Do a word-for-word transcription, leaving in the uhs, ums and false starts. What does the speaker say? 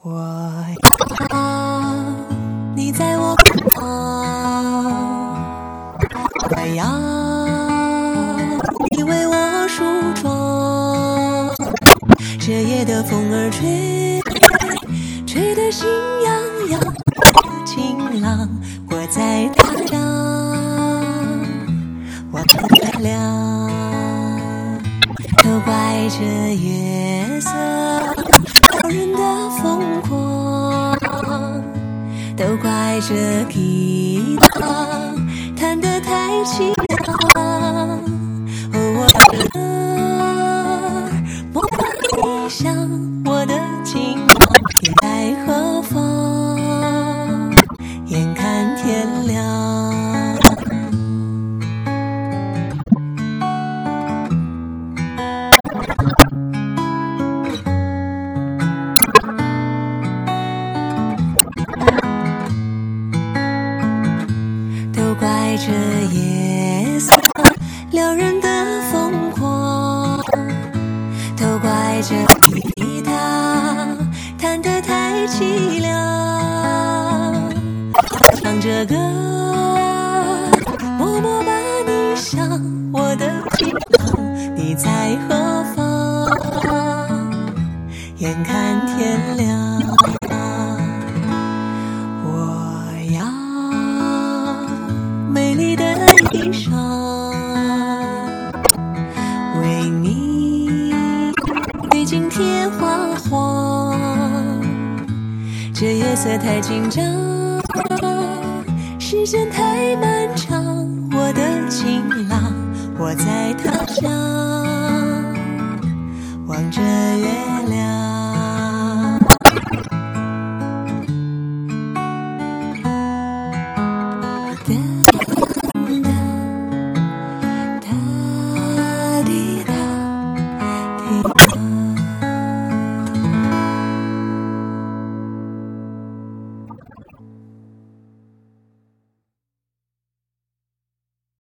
我要你在我旁，我要你为我梳妆。这夜的风儿吹，吹得心痒痒，晴朗。我在他乡，我的月亮，都怪这月色撩人的疯狂，都怪这吉他弹得太凄凉。哦，我的歌莫把你想，我的情你在何方？眼看天亮，都怪这夜色撩人的疯狂，都怪这吉他弹得太凄凉。唱着歌默默把你想，我的情郎你在何方？眼看天亮，我要美丽的衣裳，为你历经天花黄。这夜色太紧张，时间太漫长，我的情郎我在他乡，望着月亮。